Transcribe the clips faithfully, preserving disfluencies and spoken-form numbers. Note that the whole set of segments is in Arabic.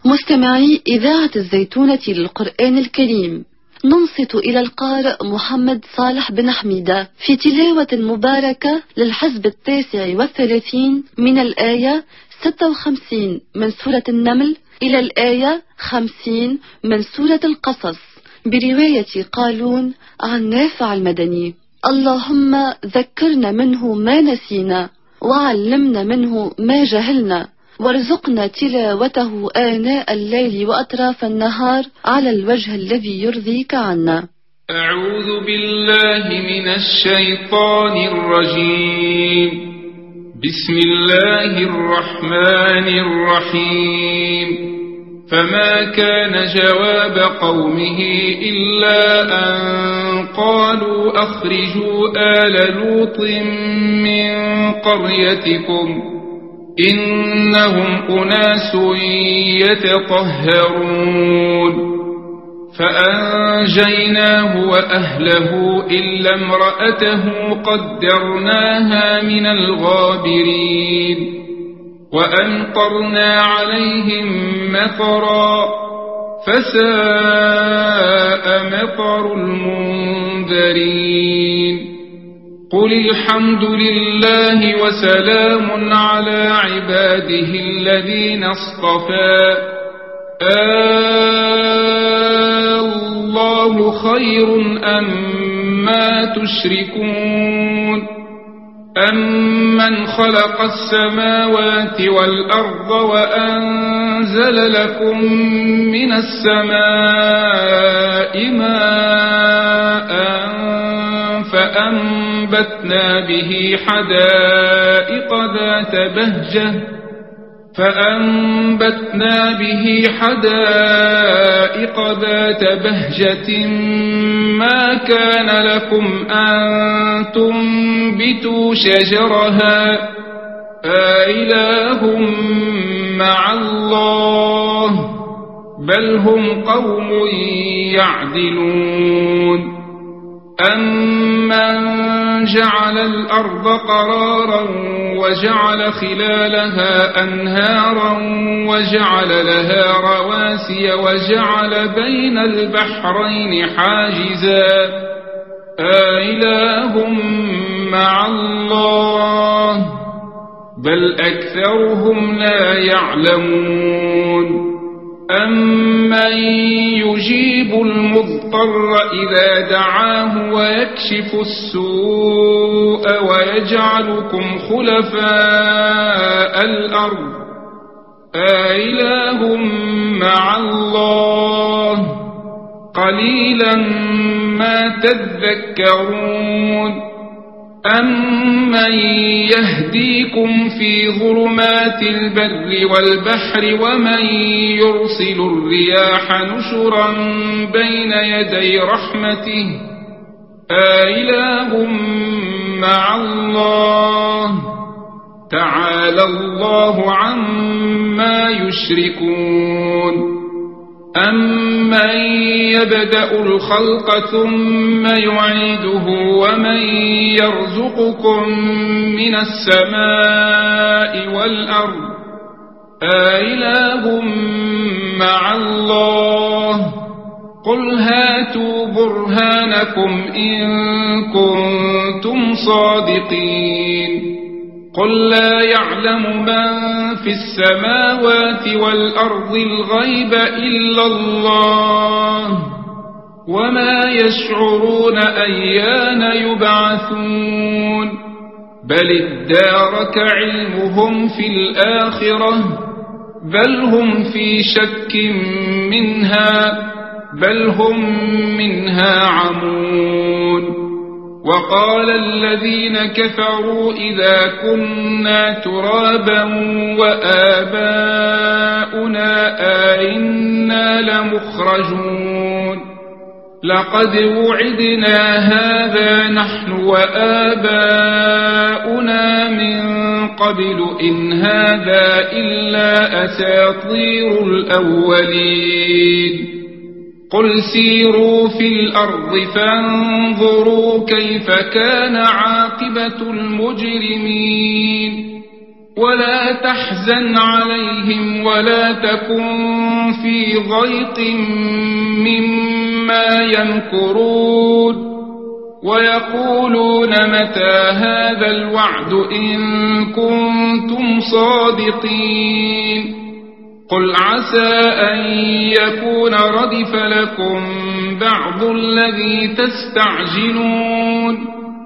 مستمعي إذاعة الزيتونة للقرآن الكريم، ننصت إلى القارئ محمد صالح بن حميدة في تلاوة مباركة للحزب التاسع والثلاثين من الآية ستة وخمسين من سورة النمل إلى الآية خمسين من سورة القصص، برواية قالون عن نافع المدني. اللهم ذكرنا منه ما نسينا، وعلمنا منه ما جهلنا، وارزقنا تلاوته آناء الليل وأطراف النهار على الوجه الذي يرضيك عنا. أعوذ بالله من الشيطان الرجيم. بسم الله الرحمن الرحيم. فما كان جواب قومه إلا أن قالوا أخرجوا آل لوط من قريتكم إنهم أناس يتطهرون. فأنجيناه وأهله إلا امرأته قدرناها من الغابرين. وأمطرنا عليهم مطرا فساء مطر المنذرين. قل الحمد لله وسلام على عباده الذين اصطفى الله خير أما تشركون. أمن خلق السماوات والأرض وأنزل لكم من السماء ماء فأنبتنا به حدائق ذات بهجة فأنبتنا به حدائق ذات بهجة ما كان لكم أن تنبتوا شجرها أإله مع الله بل هم قوم يعدلون. أمن جعل الأرض قرارا وجعل خلالها أنهارا وجعل لها رواسي وجعل بين البحرين حاجزا أإله مع الله بل أكثرهم لا يعلمون. أمن يجيب المضطر إذا دعاه ويكشف السوء ويجعلكم خلفاء الأرض أإله مع الله قليلا ما تذكرون. أمن يهديكم في ظلمات البر والبحر ومن يرسل الرياح نشرا بين يدي رحمته أإله مع الله تعالى الله عما يشركون. أمن يبدأ الخلق ثم يعيده ومن يرزقكم من السماء والأرض أإله مع الله قل هاتوا برهانكم إن كنتم صادقين. قل لا يعلم من في السماوات والأرض الغيب إلا الله وما يشعرون أيان يبعثون. بل ادارك علمهم في الآخرة بل هم في شك منها بل هم منها عمون. وقال الذين كفروا إذا كنا ترابا وآباؤنا أئنا لمخرجون. لقد وعدنا هذا نحن وآباؤنا من قبل إن هذا إلا أساطير الأولين. قل سيروا في الأرض فانظروا كيف كان عاقبة المجرمين. ولا تحزن عليهم ولا تكن في ضيق مما يمكرون ويقولون متى هذا الوعد إن كنتم صادقين قل عسى أن يكون ردف لكم بعض الذي تستعجلون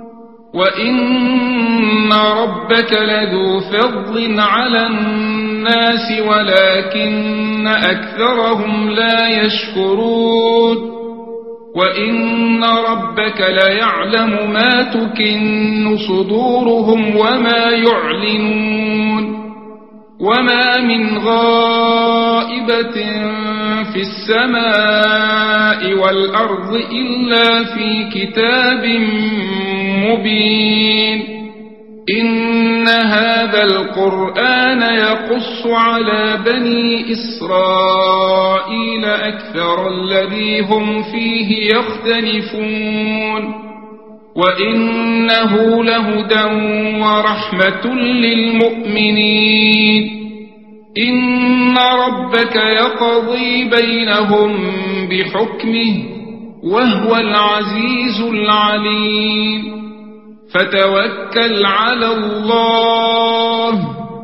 وإن ربك لذو فضل على الناس ولكن أكثرهم لا يشكرون وإن ربك ليعلم ما تكن صدورهم وما يعلنون وما من غائبة في السماء والأرض إلا في كتاب مبين إن هذا القرآن يقص على بني إسرائيل أكثر الذي هم فيه يختلفون وإنه لهدى ورحمة للمؤمنين إن ربك يقضي بينهم بحكمه وهو العزيز العليم فتوكل على الله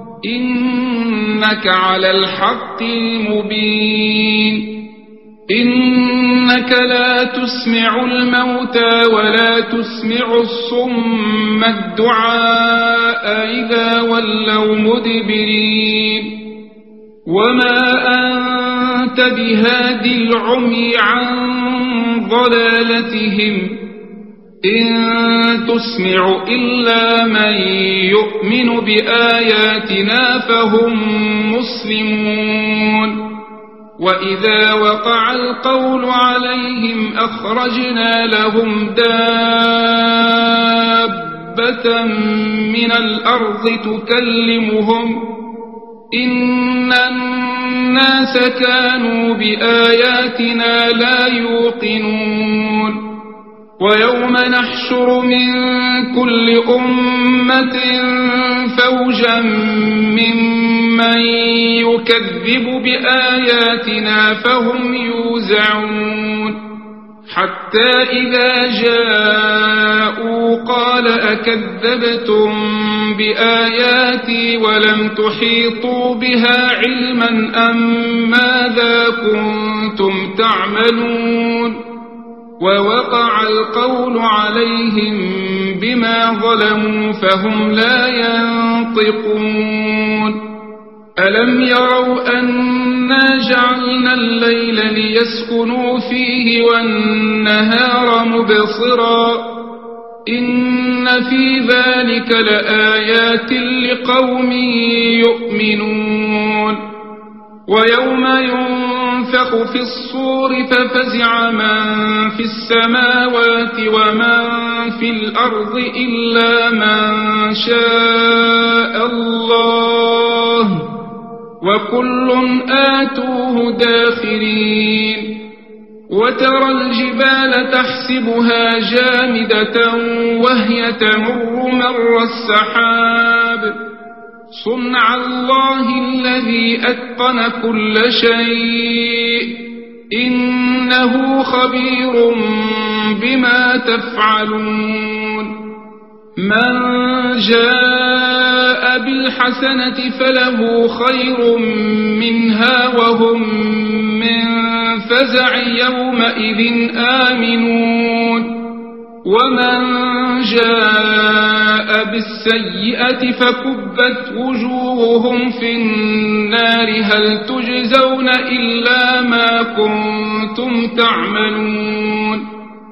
إنك على الحق المبين إنك لا تسمع الموتى ولا تسمع الصم الدعاء إذا ولوا مدبرين وما أنت بهاد العمي عن ضلالتهم إن تسمع إلا من يؤمن بآياتنا فهم مسلمون وإذا وقع القول عليهم أخرجنا لهم دابة من الأرض تكلمهم إن الناس كانوا بآياتنا لا يوقنون ويوم نحشر من كل أمة فوجا ممن يكذب بآياتنا فهم يوزعون حتى إذا جاءوا قال أكذبتم بآياتي ولم تحيطوا بها علما أم ماذا كنتم تعملون ووقع القول عليهم بما ظلموا فهم لا ينطقون ألم يروا أنا جعلنا الليل ليسكنوا فيه والنهار مبصرا إن في ذلك لآيات لقوم يؤمنون ويوم ينفخ في الصور ففزع من في السماوات ومن في الأرض إلا من شاء الله وكل آتوه داخرين وترى الجبال تحسبها جامدة وهي تمر مر السحاب صنع الله الذي أتقن كل شيء إنه خبير بما تفعلون من جاء بالحسنة فله خير منها وهم من فزع يومئذ آمنون ومن جاء بالسيئة فكبت وجوههم في النار هل تجزون إلا ما كنتم تعملون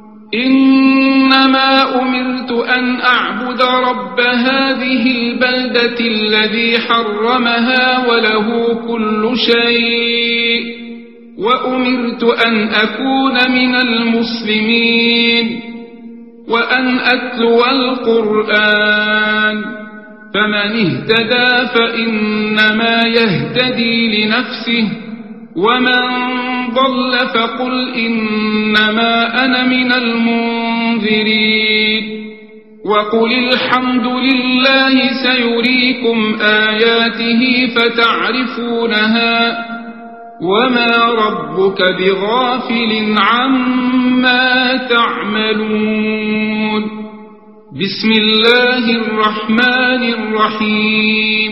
إنما أمرت أن أعبد رب هذه البلدة الذي حرمها وله كل شيء وأمرت أن أكون من المسلمين وأن أتلو القرآن فمن اهتدى فإنما يهتدي لنفسه ومن ضل فقل إنما أنا من المنذرين وقل الحمد لله سيريكم آياته فتعرفونها وما ربك بغافل عما تعملون. بسم الله الرحمن الرحيم.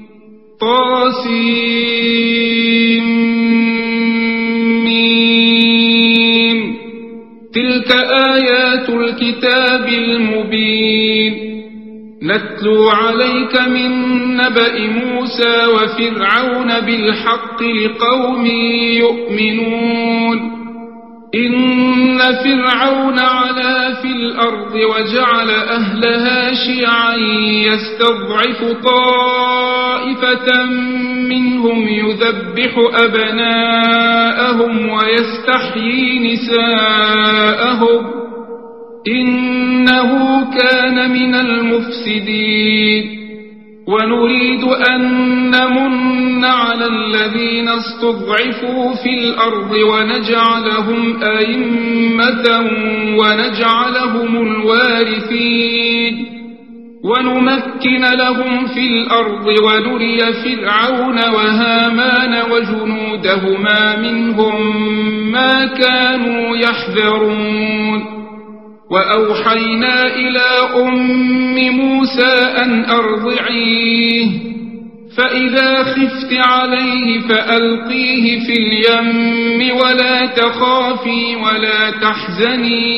طاسيم. تلك آيات الكتاب المبين. نتلو عليك من نبأ موسى وفرعون بالحق لقوم يؤمنون. إن فرعون علا في الأرض وجعل أهلها شيعا يستضعف طائفة منهم يذبح أبناءهم ويستحيي نساءهم إنه كان من المفسدين. ونريد أن نمن على الذين استضعفوا في الأرض ونجعلهم أئمة ونجعلهم الوارثين ونمكن لهم في الأرض ونري فرعون وهامان وجنودهما منهم ما كانوا يحذرون. وأوحينا إلى أم موسى أن أرضعيه فإذا خفت عليه فألقيه في اليم ولا تخافي ولا تحزني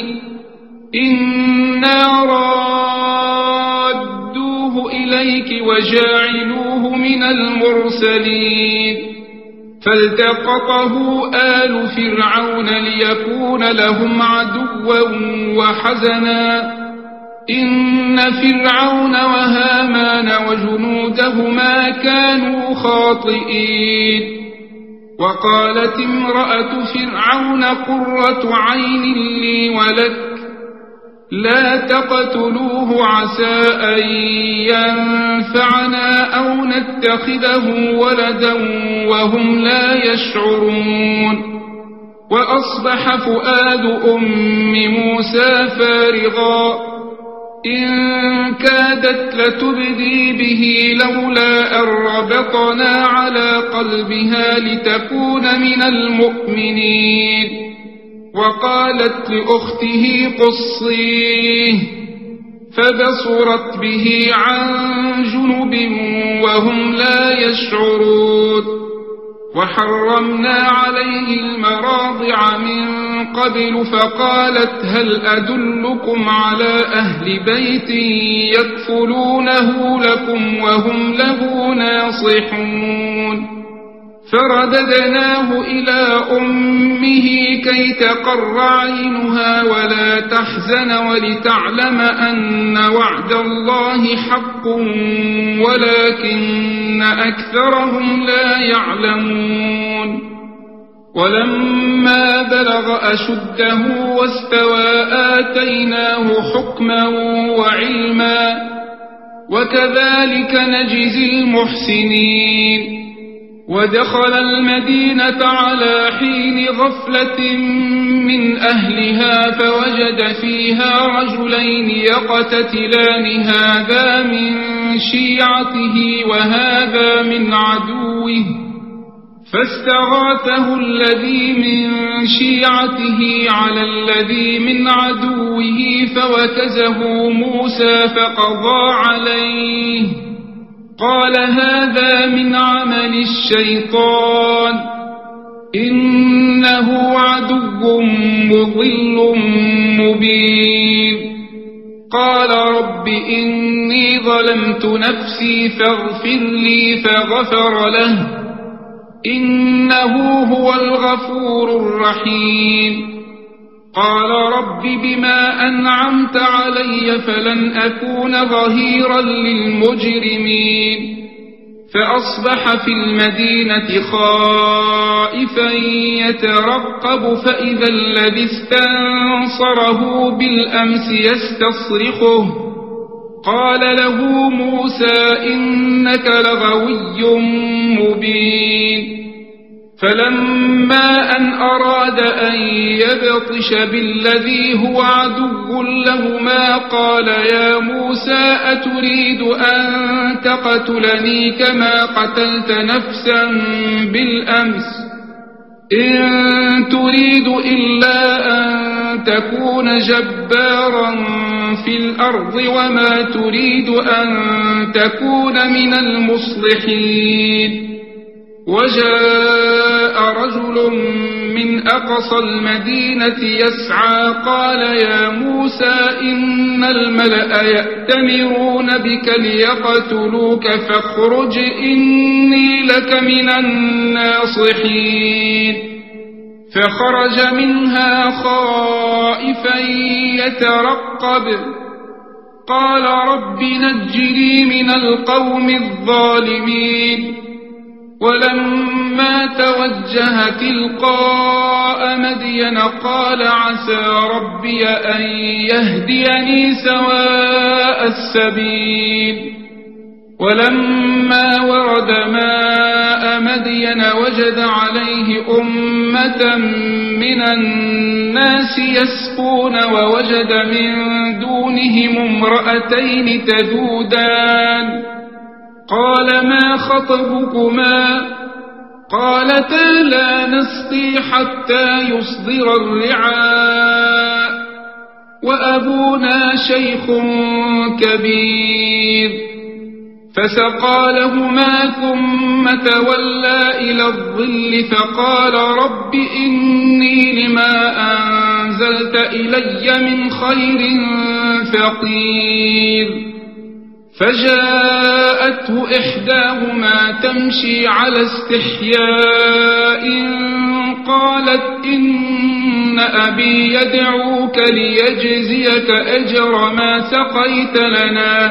إنا رادوه إليك وجاعلوه من المرسلين. فالتقطه آل فرعون ليكون لهم عدوا وحزنا إن فرعون وهامان وجنودهما كانوا خاطئين. وقالت امرأة فرعون قرة عين لي ولك لا تقتلوه عسى أن ينفعنا أو نتخذه ولدا وهم لا يشعرون. وأصبح فؤاد أم موسى فارغا إن كادت لتبدي به لولا أن ربطنا على قلبها لتكون من المؤمنين. وقالت لأخته قصيه فبصرت به عن جنب وهم لا يشعرون. وحرمنا عليه المراضع من قبل فقالت هل أدلكم على أهل بيت يكفلونه لكم وهم له ناصحون. فرددناه إلى أمه كي تقر عينها ولا تحزن ولتعلم أن وعد الله حق ولكن أكثرهم لا يعلمون. ولما بلغ أشده واستوى آتيناه حكما وعلما وكذلك نجزي المحسنين. ودخل المدينة على حين غفلة من أهلها فوجد فيها رجلين يقتتلان هذا من شيعته وهذا من عدوه فاستغاثه الذي من شيعته على الذي من عدوه فوكزه موسى فقضى عليه قال هذا من عمل الشيطان إنه عدو مضل مبين. قال رب إني ظلمت نفسي فاغفر لي فغفر له إنه هو الغفور الرحيم. قال رب بما أنعمت علي فلن أكون ظهيرا للمجرمين. فأصبح في المدينة خائفا يترقب فإذا الذي استنصره بالأمس يستصرخه قال له موسى إنك لغوي مبين. فلما أن أراد أن يبطش بالذي هو عدو لهما قال يا موسى أتريد أن تقتلني كما قتلت نفسا بالأمس إن تريد إلا أن تكون جبارا في الأرض وما تريد أن تكون من المصلحين وجاء رجل من أقصى المدينة يسعى قال يا موسى إن الملأ يأتمرون بك ليقتلوك فاخرج إني لك من الناصحين فخرج منها خائفا يترقب قال رب نجني من القوم الظالمين ولما توجه تلقاء مدين قال عسى ربي أن يهديني سواء السبيل ولما ورد ماء مدين وجد عليه أمة من الناس يسقون ووجد من دونهم امرأتين تذودان قال ما خطبكما قالتا لا نسقي حتى يصدر الرعاء وأبونا شيخ كبير فسقى لهما ثم تولى إلى الظل فقال رب إني لما أنزلت إلي من خير فقير فجاءته إحداهما تمشي على استحياء قالت إن أبي يدعوك ليجزيك أجر ما سقيت لنا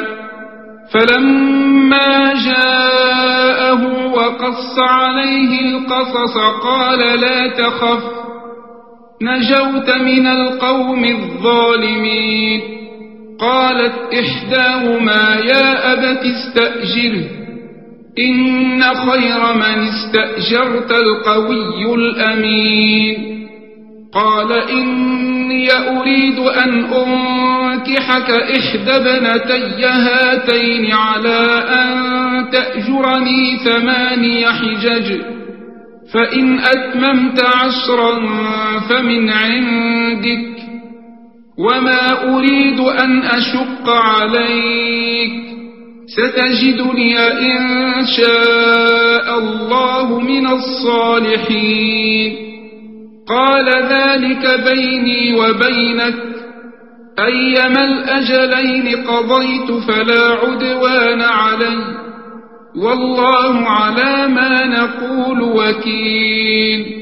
فلما جاءه وقص عليه القصص قال لا تخف نجوت من القوم الظالمين قالت إحداهما يا أبت استأجره إن خير من استأجرت القوي الأمين قال إني أريد أن أنكحك إحدى ابنتي هاتين على أن تأجرني ثماني حجج فإن أتممت عشرا فمن عندك وما أريد أن أشق عليك ستجدني إن شاء الله من الصالحين قال ذلك بيني وبينك أيما الأجلين قضيت فلا عدوان علي والله على ما نقول وكيل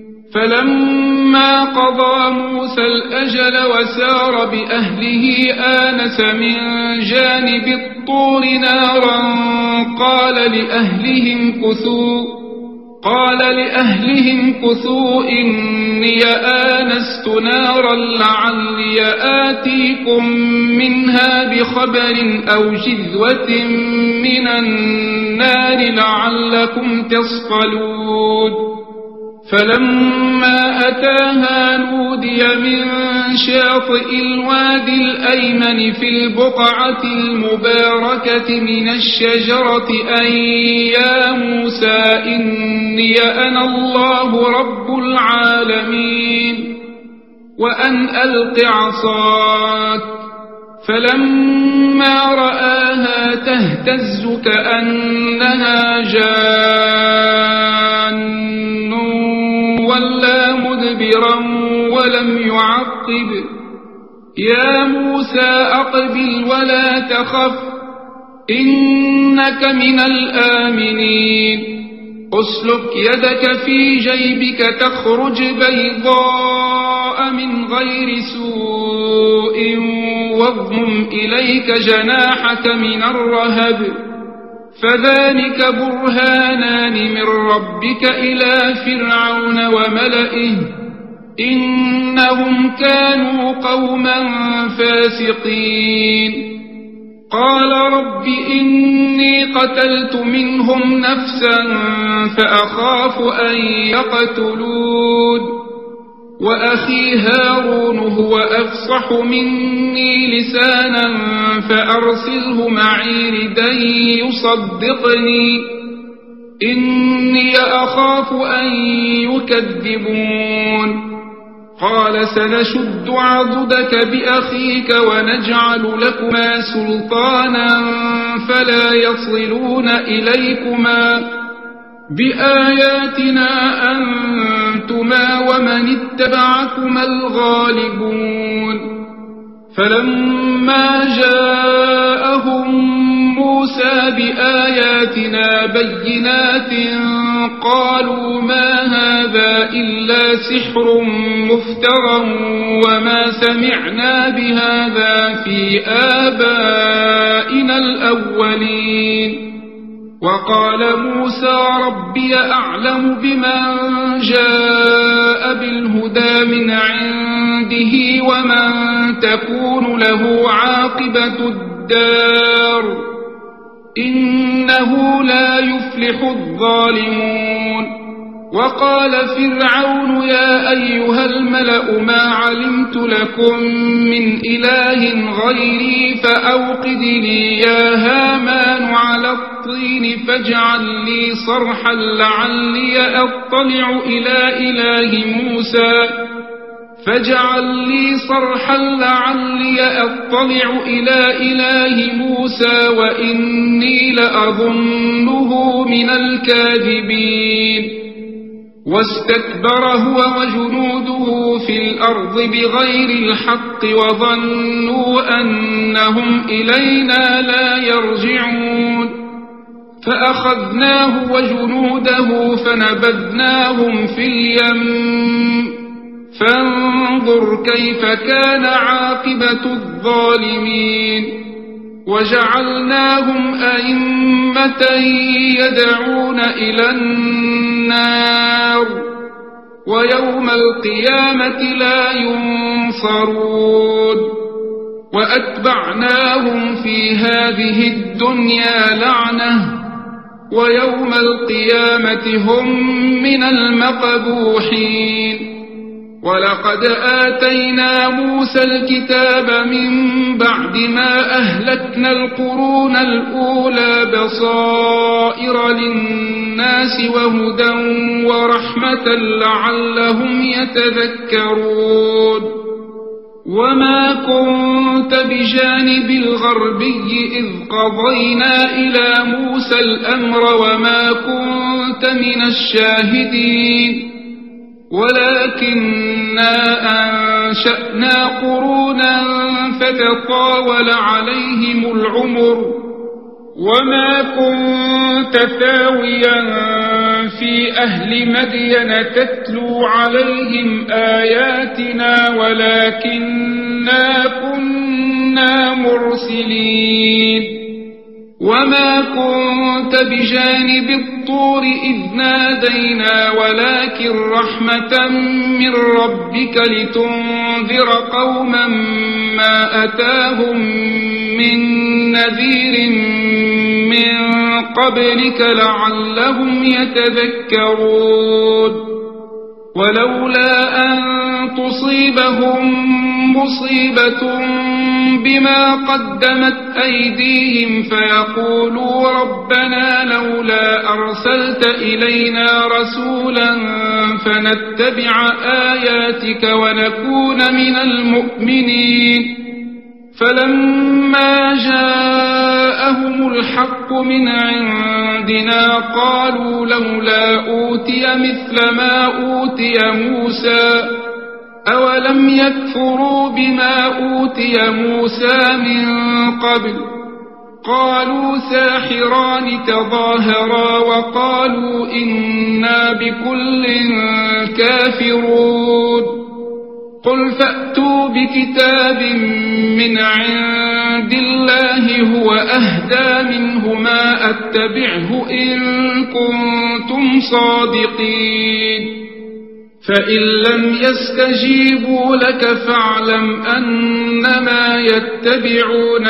فلما قضى موسى الأجل وسار بأهله آنس من جانب الطور نارا قال لأهلهم كثوا قال لأهلهم كثوا إني آنست نارا لعلي آتيكم منها بخبر أو جذوة من النار لعلكم تصطلون فلما أتاها نودي من شاطئ الوادي الأيمن في البقعة المباركة من الشجرة أن يا موسى إني أنا الله رب العالمين وأن ألق عصاك فلما رآها تهتز كأنها جان ولا مدبرا ولم يعقب يا موسى أقبل ولا تخف إنك من الآمنين أسلك يدك في جيبك تخرج بيضاء من غير سوء واضمم إليك جناحك من الرهب فذلك برهانان من ربك إلى فرعون وملئه إنهم كانوا قوما فاسقين قال رب إني قتلت منهم نفسا فأخاف أن يقتلون وأخي هارون هو أفصح مني لسانا فأرسله معي ردا يصدقني إني أخاف أن يكذبون قال سنشد عضدك بأخيك ونجعل لكما سلطانا فلا يصلون إليكما بآياتنا أنتما ومن اتبعكما الغالبون فلما جاءهم موسى بآياتنا بينات قالوا ما هذا إلا سحر مفترى وما سمعنا بهذا في آبائنا الأولين وقال موسى ربي أعلم بمن جاء بالهدى من عنده ومن تكون له عاقبة الدار إنه لا يفلح الظالمون وقال فرعون يا أيها الملأ ما علمت لكم من إله غيري فأوقد لي يا هامان على الطين فاجعل لي صرحا لعلي أطلع إلى إله موسى فاجعل لي صرحا لعلي أطلع إلى إله موسى وإني لأظنه من الكاذبين واستكبر هو وجنوده في الأرض بغير الحق وظنوا أنهم إلينا لا يرجعون فأخذناه وجنوده فنبذناهم في اليم فانظر كيف كان عاقبة الظالمين وجعلناهم أئمة يدعون إلى النار ويوم القيامة لا ينصرون وأتبعناهم في هذه الدنيا لعنة ويوم القيامة هم من المقبوحين ولقد آتينا موسى الكتاب من بعد ما أهلكنا القرون الأولى بصائر للناس وهدى ورحمة لعلهم يتذكرون وما كنت بجانب الغربي إذ قضينا إلى موسى الأمر وما كنت من الشاهدين ولكننا أنشأنا قرونا فتطاول عليهم العمر وما كنت ثاويا في أهل مدين تتلو عليهم آياتنا ولكننا كنا مرسلين وما كنت بجانب الطور إذ نادينا ولكن رحمة من ربك لتنذر قوما ما أتاهم من نذير من قبلك لعلهم يتذكرون ولولا أن تصيبهم مصيبة بما قدمت أيديهم فيقولوا ربنا لولا أرسلت إلينا رسولا فنتبع آياتك ونكون من المؤمنين فلما جاءهم الحق من عندنا قالوا لولا أوتي مثل ما أوتي موسى أولم يكفروا بما أوتي موسى من قبل قالوا ساحران تظاهرا وقالوا إنا بكل كافرون قل فأتوا بكتاب من عند الله هو أهدى منهما أتبعه إن كنتم صادقين فإن لم يستجيبوا لك فاعلم أنما يتبعون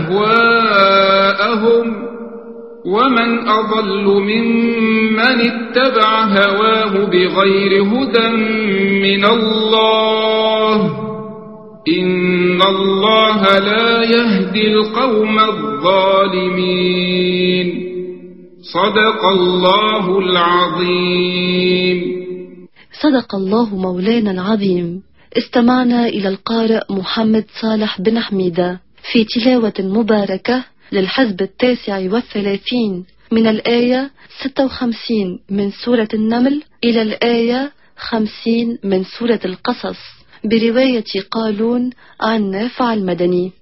أهواءهم ومن أضل ممن اتبع هواه بغير هدى من الله إن الله لا يهدي القوم الظالمين. صدق الله العظيم. صدق الله مولانا العظيم. استمعنا إلى القارئ محمد صالح بن حميدة في تلاوة مباركة للحزب التاسع والثلاثين من الآية ستة وخمسين من سورة النمل إلى الآية خمسين من سورة القصص برواية قالون عن نافع المدني.